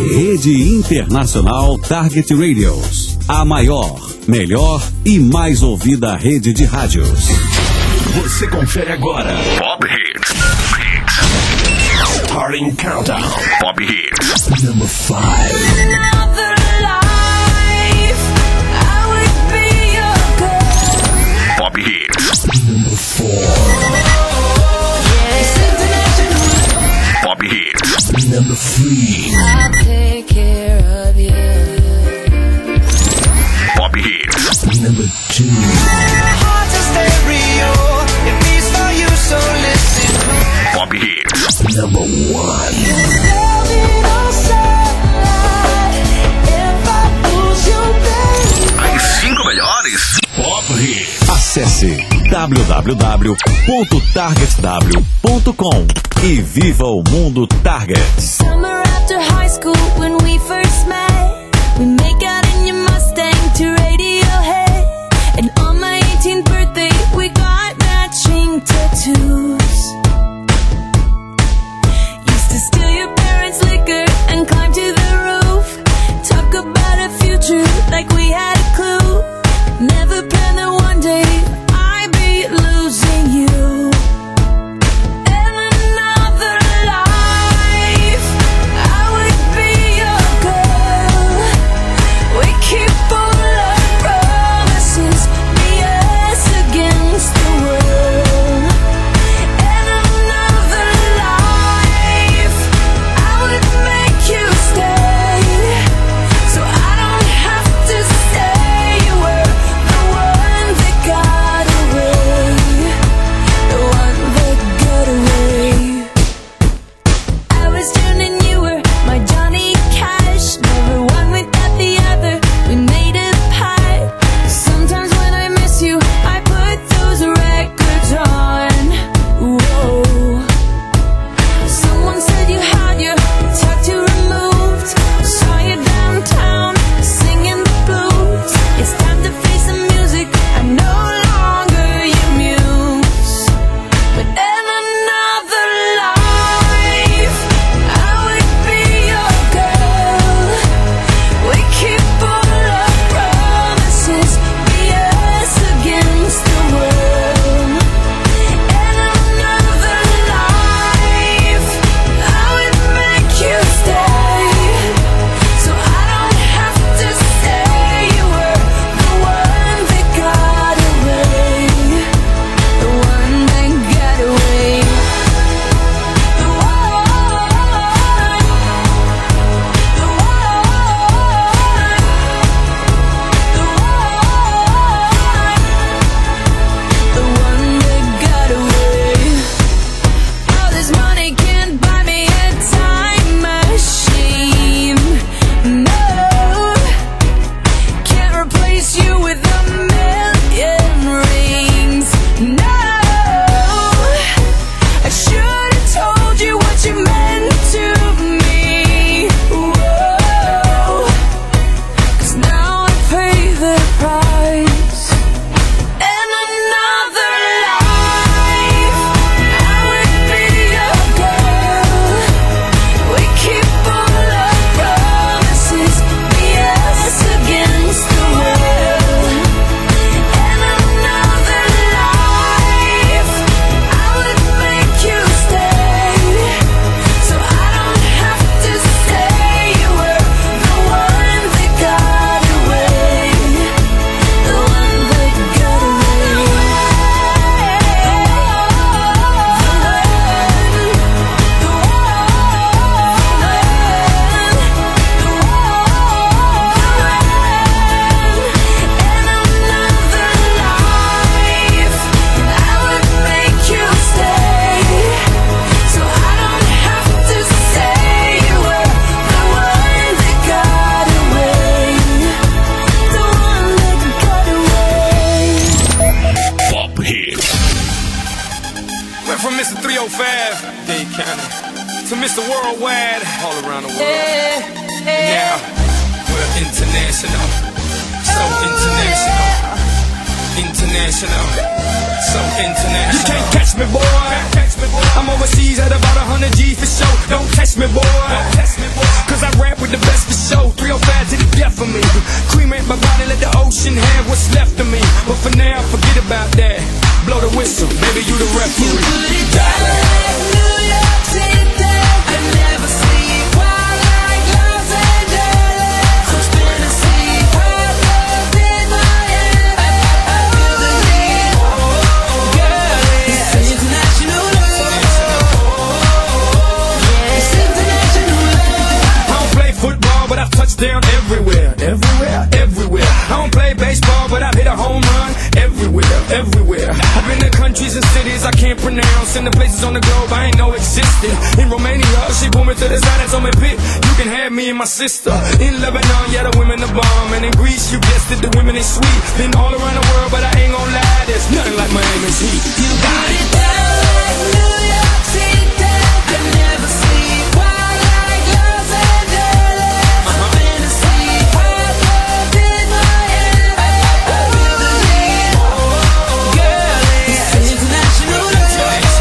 Rede Internacional Target Radios. A maior, melhor e mais ouvida rede de rádios. Você confere agora Pop Hits. Starting Countdown. Pop Hits. Number 5. Pop Hits. Number 4. Pop Hits. Number 3. I'll take care of you. Pop Hits. Number 2. Pop Hits. Number 1. As 5 melhores Pop Hits. Acesse www.targetw.com e viva o mundo Target. Summer after high school when we first met, we make out in your Mustang to Radiohead, and on my 18th birthday we got matching tattoos. Used to steal your parents' liquor and climb to the roof, talk about a future like we had a clue. Never planned that one day I'd be losing you. In another life I would be your girl. We keep all our promises, be us against the world. In another life I would make you stay, so I don't have to say you were the one that got away, the one that got away. I was June and you were my Johnny Cash, never one without the other, we made a pact. Sometimes when I miss you I put those records on. Whoa. Someone said you had your tattoo removed, saw you downtown singing the blues. It's time to face the music, I'm no longer your muse. But in another life I would be your girl. We keep all our promises, be us against the world. In another life I would make you stay, so I don't have to say you were the one that got away, the one that got away. The one that got away. All this money can't buy me a time machine. No, can't replace you with a million rings. No, I should have told you what you meant to me. Whoa, 'cause now I pay the price. In another life I would be your girl. We keep all our promises, be us against the world. In another life I would make you stay, so I don't have to say you were the one that got away, the one that got away. Pop Hits. Went from Mr. 305, Dade County, to Mr. Worldwide, all around the world. Now, we're international, so international. International, so international. You can't catch me, boy. I'm overseas at about 100 G for show. Don't test me, boy. Cause I rap with the best for show. 305 to the death of me. Cremate my body, let the ocean have what's left of me. But for now, forget about that. Blow the whistle, baby, you the referee. You put it down like New York City. I never sleep while like Los Angeles. I'm spinning sleep while love in my head. I feel the heat, girl. It's international love. It's international love. I don't play football, but I've touched down everywhere. I don't play baseball, but I've hit a home run everywhere. I've been to countries and cities I can't pronounce, and the places on the globe I ain't know existed. In Romania, she pulled me to the side and told me, "Pit, you can have me and my sister." In Lebanon, yeah, the women are bomb, and in Greece, you guessed it, the women is sweet. Been all around the world, but I ain't gon' lie, there's nothing like Miami's heat. You put it down like New York City. I never sleep while like Los Angeles. I'm spinning sleep while love in my head. I feel the heat, girl. It's international love.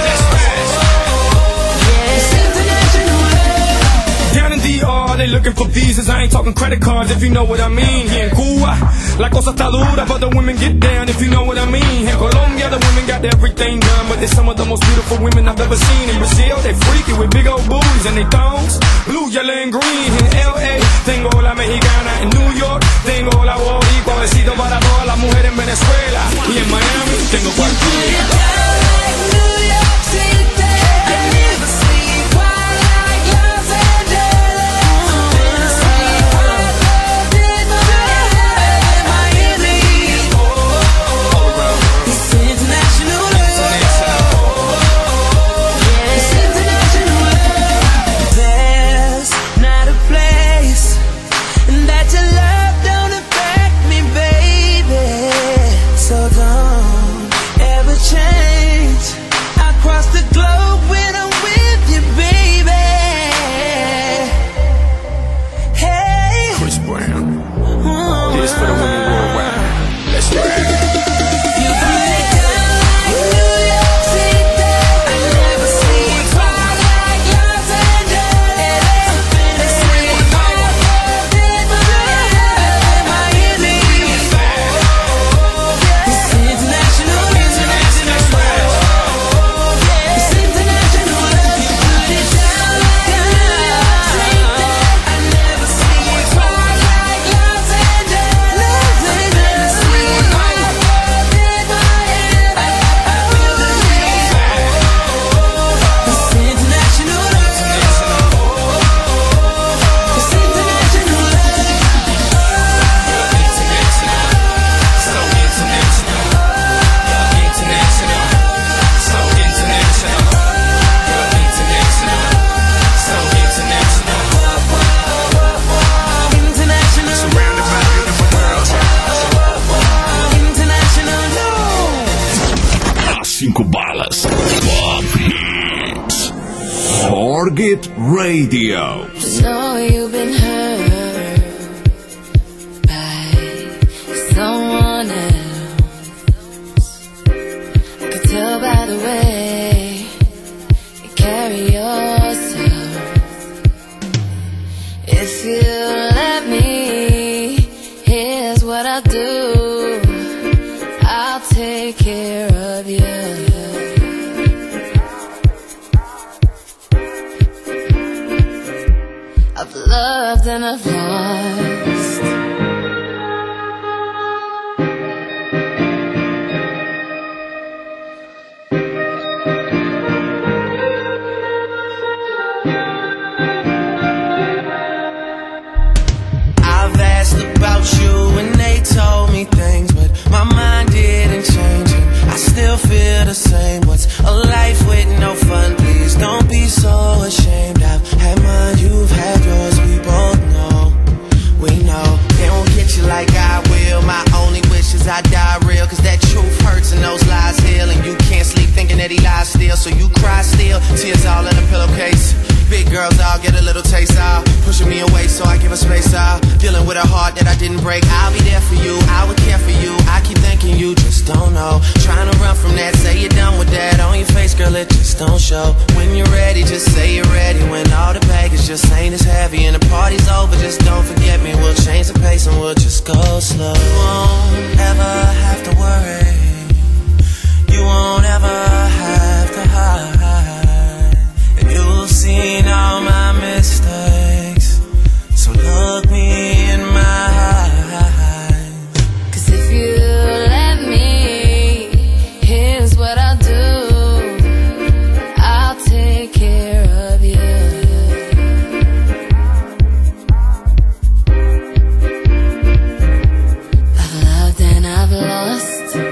It's international love. Down in DR, they looking for visas. I ain't talking credit cards, if you know what I mean. Here in Cuba, la cosa está dura, but the women get down, if you know what I mean. In Colombia, the women got everything done, but they're some of the most beautiful women I've ever seen. In Brazil, they freaky with big old booties and they thongs, blue, yellow, and green. In LA, tengo la mexicana. In New York, tengo la boricua. Besito para todas las mujeres en Venezuela. Y en Miami, tengo cualquiera. Down like New York City. I never sleep while like Los Angeles. I'm spinning sleep while love in my head. Miami, it's international love. It's international love. There's not a place that your love don't affect me, baby. So don't ever change. I cross the globe when I'm with you, baby. Hey. Chris Brown, here's for the women worldwide. Let's ride. You put it down like New York City. I never sleep while like Los Angeles. I'm spinning sleep while love in my head. Miami, it's international love. It's international love. You put it down like New York City. I never sleep while like Los Angeles. I'm spinning sleep while love in my head. I feel the heat. It's international love. It's international love. So international, so international, so international. International Surrounded by the beautiful world. international love. As 5 balas. Pop Hits. Forget Radio. Know you've been hurt by someone else. I could tell by the way you carry yourself. If you let me, here's what I'll do. I'll take care of you. I've loved and I've lost. I've asked about you and they told me things, but my mind didn't change and I still feel the same. What's a life with no fun? Please don't be so ashamed. I've had mine, you've had yours, we both know. We know they won't get you like I will. My only wish is I die real, cause that truth hurts and those lies heal. And you can't sleep thinking that he lies still, so you cry still, tears all in a pillowcase. Big girl dog, get a little taste out. Pushing me away so I give her space out. Dealing with a heart that I didn't break. I'll be there for you, I would care for you. I keep thinking you just don't know. Trying to run from that, say you're done with that. On your face, girl, it just don't show. When you're ready, just say you're ready. When all the baggage just ain't as heavy and the party's over, just don't forget me. We'll change the pace and we'll just go slow. You won't ever have to worry. You won't ever have to hide. And you've seen all my mistakes, so look me in my eyes. 'Cause if you let me, here's what I'll do. I'll take care of you. I've loved and I've lost.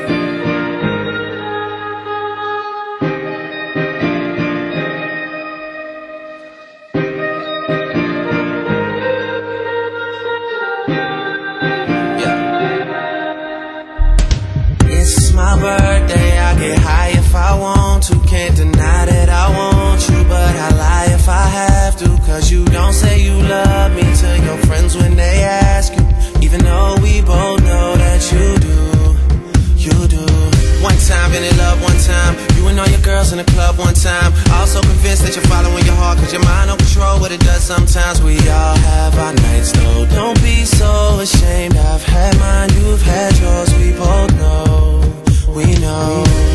My birthday, I get high if I want to. Can't deny that I want you, but I lie if I have to. 'Cause you don't say you love me to your friends when they ask you, even though we both know that you do. You do. One time, been in love one time. You and all your girls in the club one time. Also convinced that you're following your heart, 'cause your mind don't control what it does sometimes. We all have our nights though. Don't be so ashamed. I've had mine, you've had yours. We both know. We know.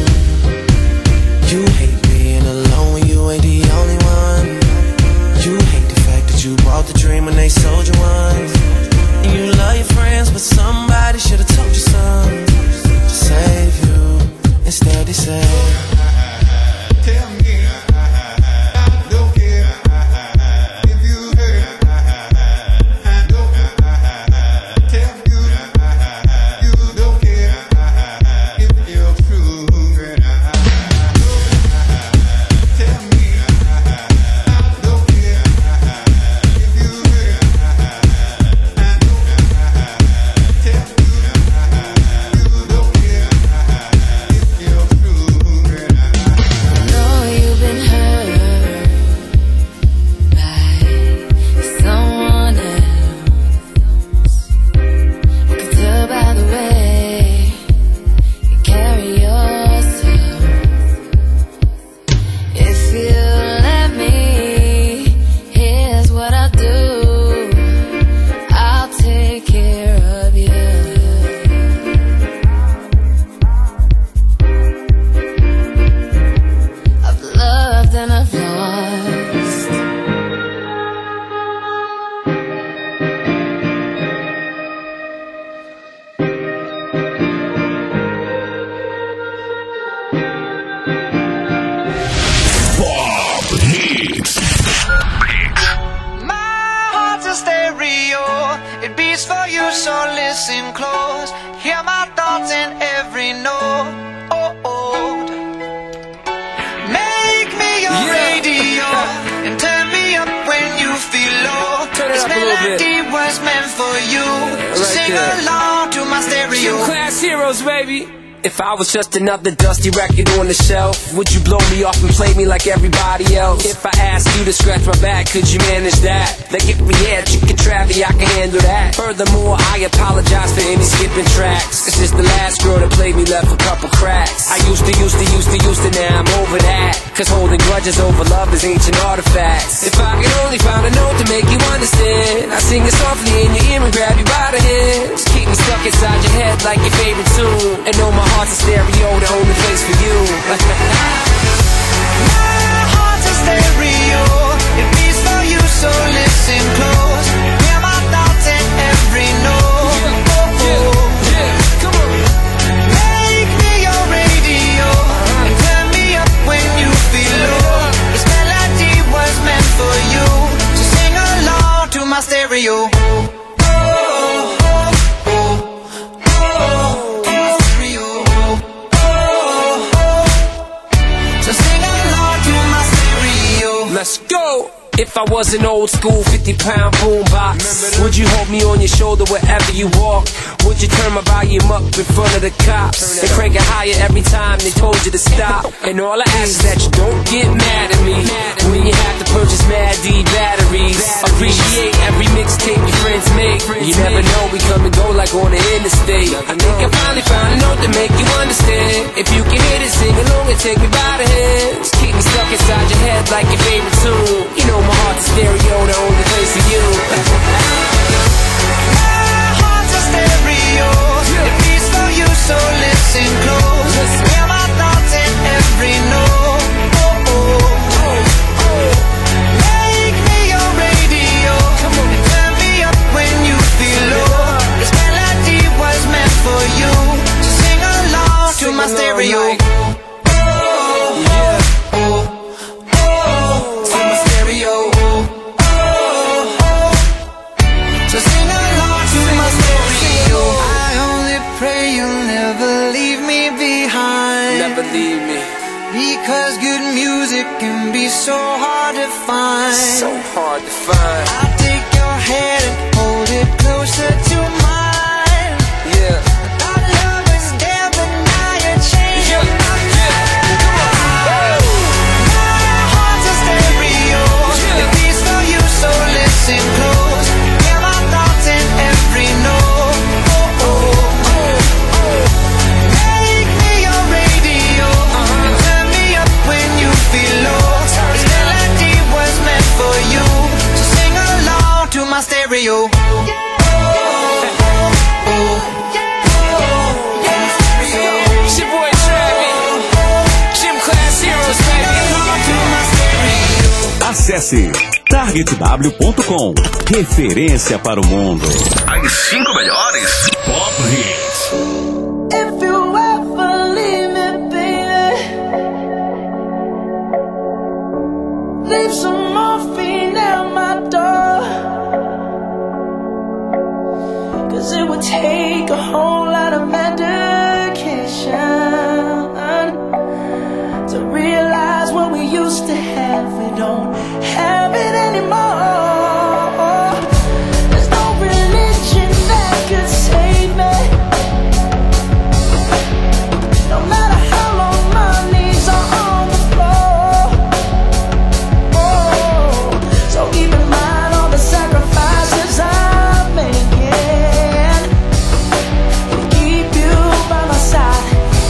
You hate being alone when you ain't the only one. You hate the fact that you bought the dream when they sold you one. And you love your friends, but somebody should've told you something to save you. Instead they say, tell me, I don't care if you hurt. I don't tell you, you don't care if you're true. Tell me, I don't care if you hurt. I don't tell you, you don't care if you're true. I know you've been hurt by someone else. I can tell by the way you carry yourself. If you let me, here's what I'll do. I'll take care of you. I've loved and I've lost. Pop Hits. My heart's a stereo, it beats for you, so listen close. Hear my thoughts in every note. Make me your radio and turn me up when you feel low. Turn it This up a little bit. melody was meant for you, so Right sing there. along to my stereo. Class heroes, baby. If I was just another dusty record on the shelf, would you blow me off and play me like everybody else? If I asked you to scratch my back, could you manage that? Like if we had chicken Travie, I can handle that. Furthermore, I apologize for any skipping tracks. It's just the last girl that played me left a couple cracks. I used to, now I'm over that. 'Cause holding grudges over love is ancient artifacts. If I could only find a note to make you understand, I sing it softly in your ear and grab you by the hand. Just keep me stuck inside your head like your favorite tune. And know my heart's a stereo, the only place for you. My heart's a stereo, it beats for you, so listen close. Hear my thoughts in every note. Come on. Make me your radio and turn me up when you feel low. This melody was meant for you, so sing along to my stereo. Let's go! If I was an old school 50-pound boombox, would you hold me on your shoulder wherever you walk? Would you turn my volume up in front of the cops and crank it higher every time they told you to stop? And all I ask is that you don't get mad at me when you have to purchase mad like on the interstate. I think I finally found a note to make you understand. If you can hear this, sing along and take me by the hands. Keep me stuck inside your head like your favorite tune. You know my heart's a stereo, the only place for you. My heart's a stereo. It beats for you, so listen close. Hear my thoughts in every note. Oh, oh, oh. Make me your radio. And turn me up when you feel low. This melody was meant for you. So sing along to my stereo. Because good music can be so hard to find. So hard to find. I'll take your hand and hold it closer to mine. Yeah. Our love is there, but now you're changing my mind. My heart's a stereo. It beats for you, so listen close. Hear my thoughts in every note. Oh, oh, oh, oh. Make me your radio. And turn me up when you feel low. This melody was meant for you. So sing along to my stereo. It's your boy Travis. Gym Class Heroes, baby. Acesse targetw.com. Referência para o mundo. As 5 melhores Pop Hits. If you ever leave me, baby, leave some morphine at my door. 'Cause it would take a whole lot of medication to realize what we used to have. We don't have it anymore. There's no religion that could save me. No matter how long my knees are on the floor. Oh, so keep in mind all the sacrifices I'm making to keep you by my side.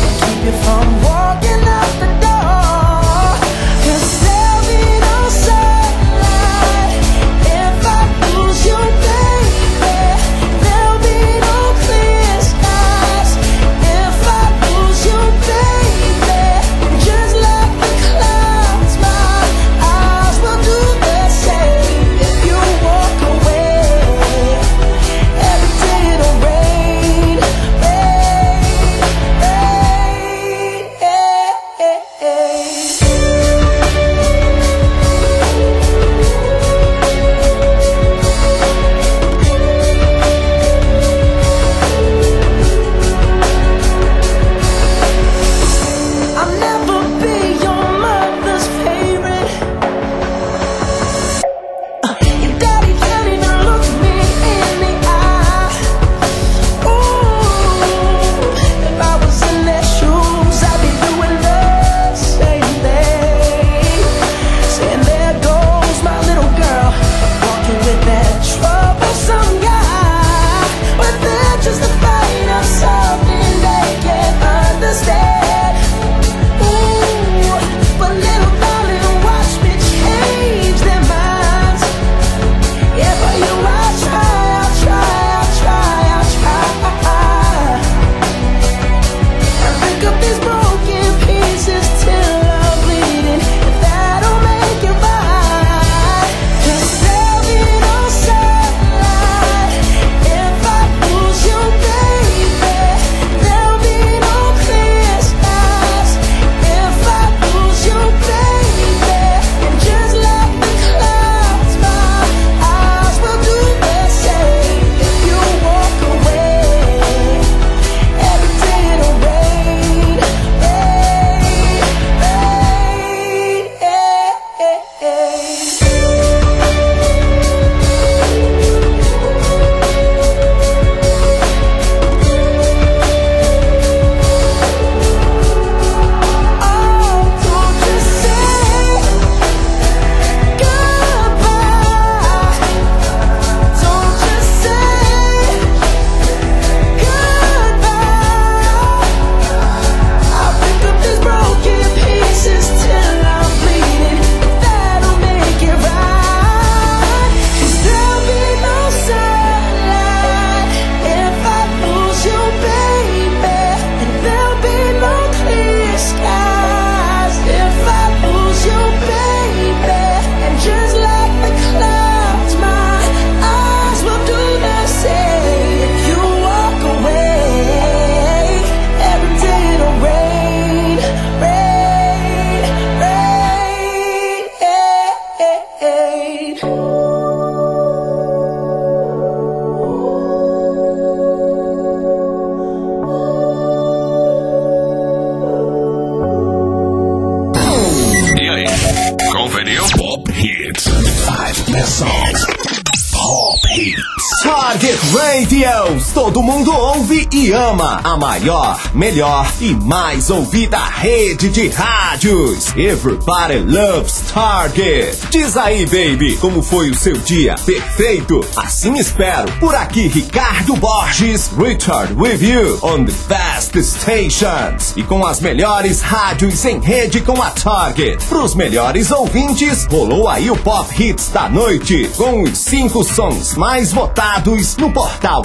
Pop Hits. 5 best songs. Pop Hits. Target Radios. Todo mundo ouve e ama. A maior, melhor e mais ouvida rede de rádios. Everybody loves Target. Diz aí, baby, como foi o seu dia? Perfeito? Assim espero. Por aqui, Ricardo Borges. Richard with you on the best stations. E com as melhores rádios em rede com a Target. Pros melhores ouvintes, rolou aí o Pop Hits da noite. Com os 5 sons mais votados no portal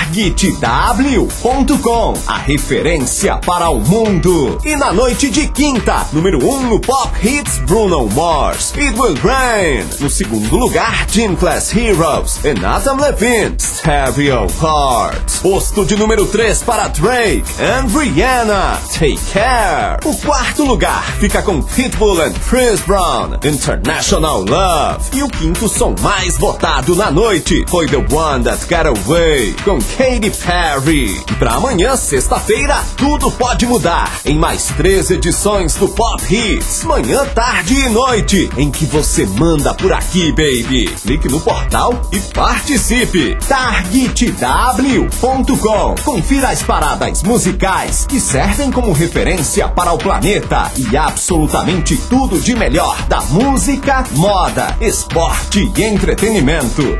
targetw.com, a referência para o mundo. E na noite de quinta, número 1 no Pop Hits, Bruno Mars, It Will Rain. No segundo lugar, Gym Class Heroes e Nathan Levine, Stereo Hearts. Posto de número 3 para Drake and Rihanna, Take Care. O quarto lugar fica com Pitbull and Chris Brown, International Love. E o quinto som mais votado na noite foi The One That Got Away, com Katy Perry. E pra amanhã, sexta-feira, tudo pode mudar em mais 3 edições do Pop Hits, manhã, tarde e noite, em que você manda por aqui, baby. Clique no portal e participe. targetw.com. Confira as paradas musicais que servem como referência para o planeta e absolutamente tudo de melhor da música, moda, esporte e entretenimento.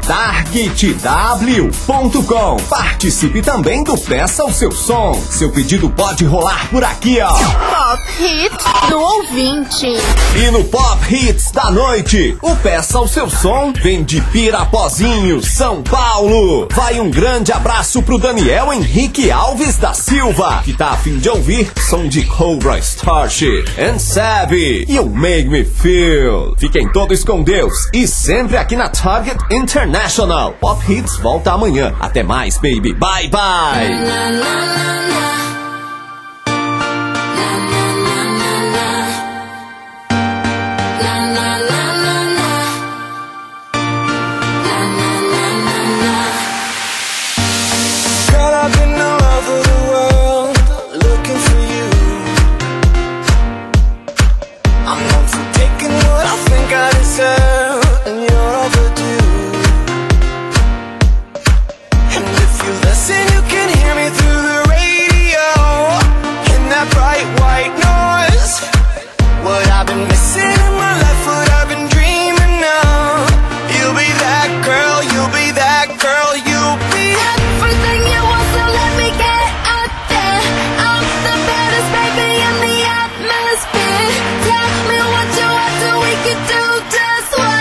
targetw.com. Participe também do Peça o Seu Som. Seu pedido pode rolar por aqui, ó. Pop Hits do ouvinte. E no Pop Hits da noite, o Peça o Seu Som vem de Pirapozinho, São Paulo. Vai um grande abraço pro Daniel Henrique Alves da Silva, que tá a fim de ouvir som de Cobra Starship and Savvy e o Make Me Feel. Fiquem todos com Deus e sempre aqui na Target International. Pop Hits volta amanhã. Até mais, baby. Bye, bye. Tell me what you want so we can do just what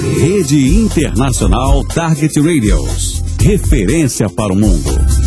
Rede Internacional Target Radios. Referência para o mundo.